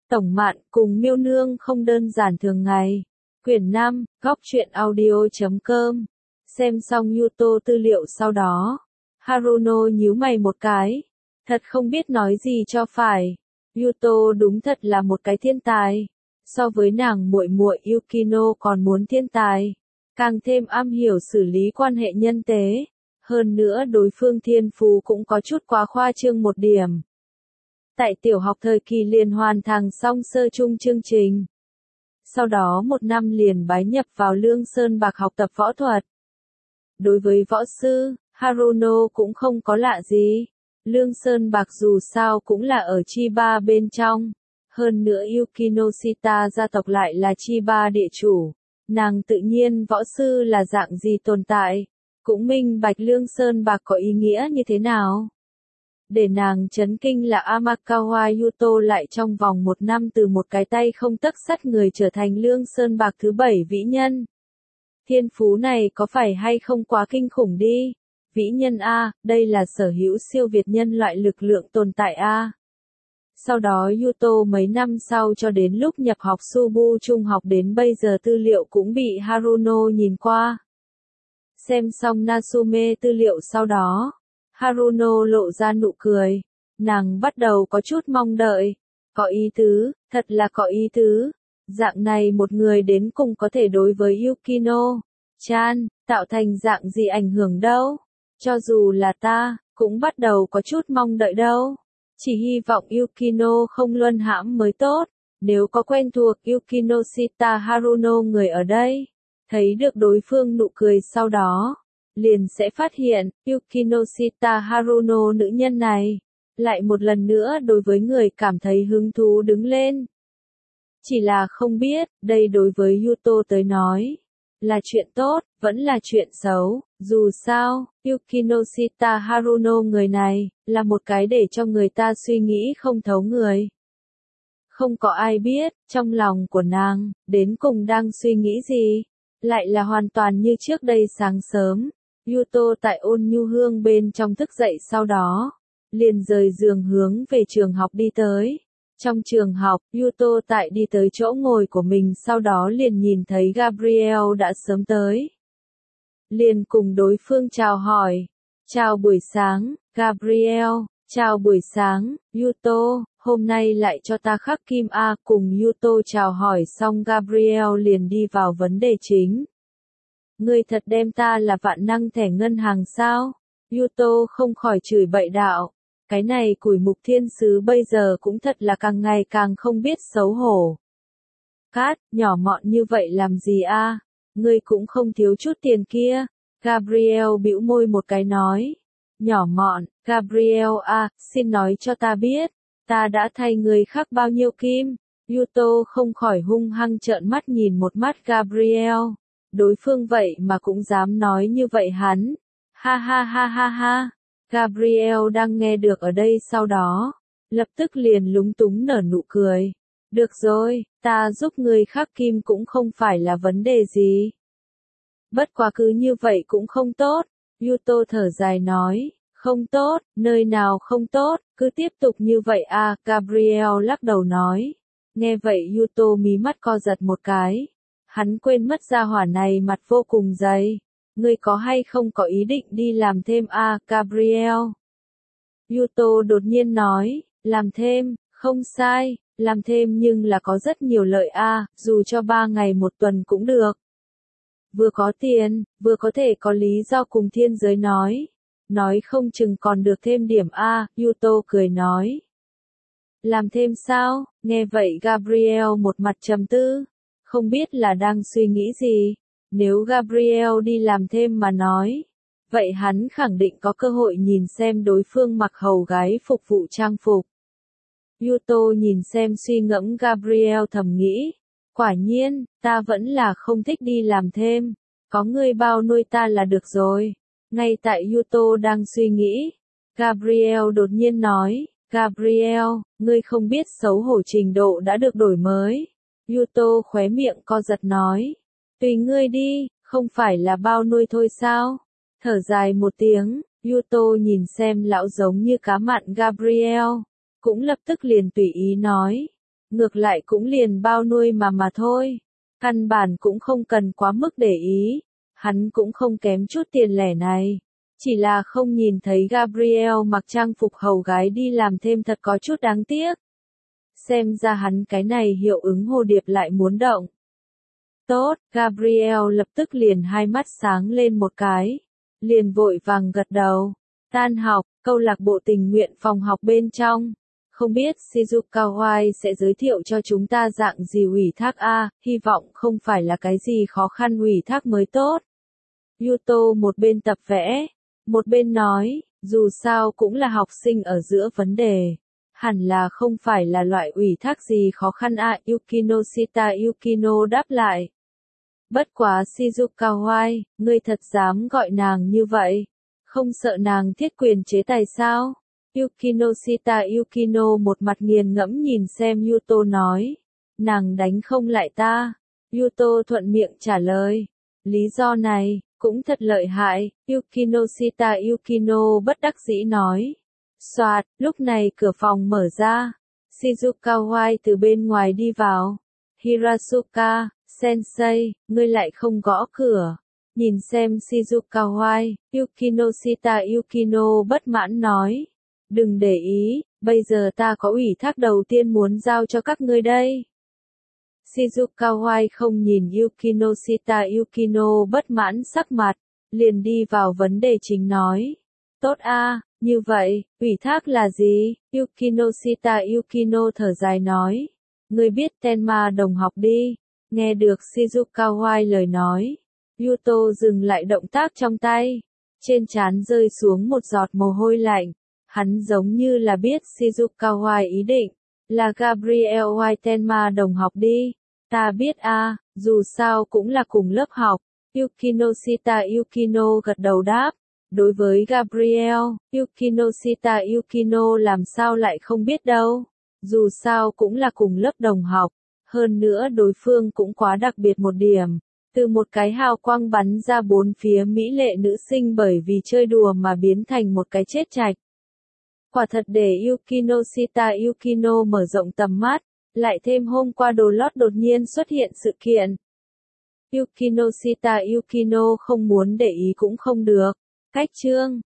Tổng Mạn cùng Miêu Nương không đơn giản thường ngày. Quyển 5, góc truyện audio.com. Xem xong Yuto tư liệu sau đó, Haruno nhíu mày một cái, thật không biết nói gì cho phải. Yuto đúng thật là một cái thiên tài, so với nàng muội muội Yukino còn muốn thiên tài, càng thêm am hiểu xử lý quan hệ nhân tế, hơn nữa đối phương thiên phú cũng có chút quá khoa trương một điểm. Tại tiểu học thời kỳ liền hoàn thành xong sơ trung chương trình. Sau đó một năm liền bái nhập vào Lương Sơn Bạc học tập võ thuật. Đối với võ sư, Haruno cũng không có lạ gì. Lương Sơn Bạc dù sao cũng là ở Chiba bên trong. Hơn nữa Yukinoshita gia tộc lại là Chiba địa chủ. Nàng tự nhiên võ sư là dạng gì tồn tại. Cũng minh bạch Lương Sơn Bạc có ý nghĩa như thế nào. Để nàng chấn kinh là Amakawa Yuto lại trong vòng một năm từ một cái tay không tấc sắt người trở thành Lương Sơn Bạc thứ 7 vĩ nhân. Thiên phú này có phải hay không quá kinh khủng đi? Vĩ nhân A, đây là sở hữu siêu việt nhân loại lực lượng tồn tại A. Sau đó Yuto mấy năm sau cho đến lúc nhập học Subu trung học đến bây giờ tư liệu cũng bị Haruno nhìn qua. Xem xong Natsume tư liệu sau đó, Haruno lộ ra nụ cười. Nàng bắt đầu có chút mong đợi. Có ý tứ, thật là có ý tứ. Dạng này một người đến cùng có thể đối với Yukino-chan, tạo thành dạng gì ảnh hưởng đâu. Cho dù là ta, cũng bắt đầu có chút mong đợi đâu. Chỉ hy vọng Yukino không luân hãm mới tốt. Nếu có quen thuộc Yukinoshita Haruno người ở đây, thấy được đối phương nụ cười sau đó, liền sẽ phát hiện, Yukinoshita Haruno nữ nhân này, lại một lần nữa đối với người cảm thấy hứng thú đứng lên. Chỉ là không biết, đây đối với Yuto tới nói, là chuyện tốt, vẫn là chuyện xấu, dù sao, Yukinoshita Haruno người này, là một cái để cho người ta suy nghĩ không thấu người. Không có ai biết, trong lòng của nàng, đến cùng đang suy nghĩ gì, lại là hoàn toàn như trước đây sáng sớm. Yuto tại Ôn Nhu Hương bên trong thức dậy sau đó, liền rời giường hướng về trường học đi tới. Trong trường học, Yuto tại đi tới chỗ ngồi của mình sau đó liền nhìn thấy Gabriel đã sớm tới. Liền cùng đối phương chào hỏi. Chào buổi sáng, Gabriel. Chào buổi sáng, Yuto. Hôm nay lại cho ta khắc kim A. Cùng Yuto chào hỏi xong Gabriel liền đi vào vấn đề chính. Ngươi thật đem ta là vạn năng thẻ ngân hàng sao? Yuto không khỏi chửi bậy đạo. Cái này Củi Mục Thiên Sứ bây giờ cũng thật là càng ngày càng không biết xấu hổ. Cát, nhỏ mọn như vậy làm gì a? Ngươi cũng không thiếu chút tiền kia. Gabriel bĩu môi một cái nói. Nhỏ mọn, Gabriel a, xin nói cho ta biết, ta đã thay người khác bao nhiêu kim? Yuto không khỏi hung hăng trợn mắt nhìn một mắt Gabriel. Đối phương vậy mà cũng dám nói như vậy hắn. Ha ha ha ha ha. Gabriel đang nghe được ở đây sau đó, lập tức liền lúng túng nở nụ cười. Được rồi, ta giúp người khắc kim cũng không phải là vấn đề gì. Bất quá cứ như vậy cũng không tốt. Yuto thở dài nói, không tốt, nơi nào không tốt, cứ tiếp tục như vậy à, Gabriel lắc đầu nói. Nghe vậy Yuto mí mắt co giật một cái. Hắn quên mất gia hỏa này mặt vô cùng dày. Ngươi có hay không có ý định đi làm thêm à, Gabriel? Yuto đột nhiên nói, làm thêm, không sai, làm thêm nhưng là có rất nhiều lợi à, dù cho 3 ngày một tuần cũng được. Vừa có tiền, vừa có thể có lý do cùng thiên giới nói không chừng còn được thêm điểm à, Yuto cười nói. Làm thêm sao? Nghe vậy Gabriel một mặt trầm tư, không biết là đang suy nghĩ gì. Nếu Gabriel đi làm thêm mà nói, vậy hắn khẳng định có cơ hội nhìn xem đối phương mặc hầu gái phục vụ trang phục. Yuto nhìn xem suy ngẫm Gabriel thầm nghĩ, quả nhiên, ta vẫn là không thích đi làm thêm, có người bao nuôi ta là được rồi. Ngay tại Yuto đang suy nghĩ, Gabriel đột nhiên nói, Gabriel, ngươi không biết xấu hổ trình độ đã được đổi mới. Yuto khóe miệng co giật nói. Tùy ngươi đi, không phải là bao nuôi thôi sao? Thở dài một tiếng, Yuto nhìn xem lão giống như cá mặn Gabriel, cũng lập tức liền tùy ý nói. ngược lại cũng liền bao nuôi mà thôi. Căn bản cũng không cần quá mức để ý, hắn cũng không kém chút tiền lẻ này. Chỉ là không nhìn thấy Gabriel mặc trang phục hầu gái đi làm thêm thật có chút đáng tiếc. Xem ra hắn cái này hiệu ứng hồ điệp lại muốn động. Tốt, Gabriel lập tức liền hai mắt sáng lên một cái. Liền vội vàng gật đầu. Tan học, câu lạc bộ tình nguyện phòng học bên trong. Không biết Shizuka White sẽ giới thiệu cho chúng ta dạng gì ủy thác a, hy vọng không phải là cái gì khó khăn ủy thác mới tốt. Yuto một bên tập vẽ, một bên nói, dù sao cũng là học sinh ở giữa vấn đề. Hẳn là không phải là loại ủy thác gì khó khăn a, Yukino đáp lại. Bất quá Shizuka White, ngươi thật dám gọi nàng như vậy? Không sợ nàng thiết quyền chế tài sao? Yukino một mặt nghiền ngẫm nhìn xem Yuto nói. Nàng đánh không lại ta. Yuto thuận miệng trả lời. Lý do này, cũng thật lợi hại. Yukino bất đắc dĩ nói. Soạt, lúc này cửa phòng mở ra. Shizuka White từ bên ngoài đi vào. Hirasuka, sensei, ngươi lại không gõ cửa. Nhìn xem Shizuka White, Yukino bất mãn nói. Đừng để ý, bây giờ ta có ủy thác đầu tiên muốn giao cho các ngươi đây. Shizuka White không nhìn Yukino bất mãn sắc mặt, liền đi vào vấn đề chính nói. Tốt a, như vậy, ủy thác là gì? Yukino thở dài nói. Ngươi biết Tenma đồng học đi. Nghe được Shizuka White lời nói. Yuto dừng lại động tác trong tay. Trên trán rơi xuống một giọt mồ hôi lạnh. Hắn giống như là biết Shizuka White ý định. Là Gabriel White Tenma đồng học đi. Ta biết a, dù sao cũng là cùng lớp học. Yukino gật đầu đáp. Đối với Gabriel, Yukino làm sao lại không biết đâu. Dù sao cũng là cùng lớp đồng học. Hơn nữa đối phương cũng quá đặc biệt một điểm. Từ một cái hào quang bắn ra bốn phía mỹ lệ nữ sinh bởi vì chơi đùa mà biến thành một cái chết chạch. Quả thật để Yukino mở rộng tầm mắt, lại thêm hôm qua đồ lót đột nhiên xuất hiện sự kiện. Yukino không muốn để ý cũng không được. Cách chương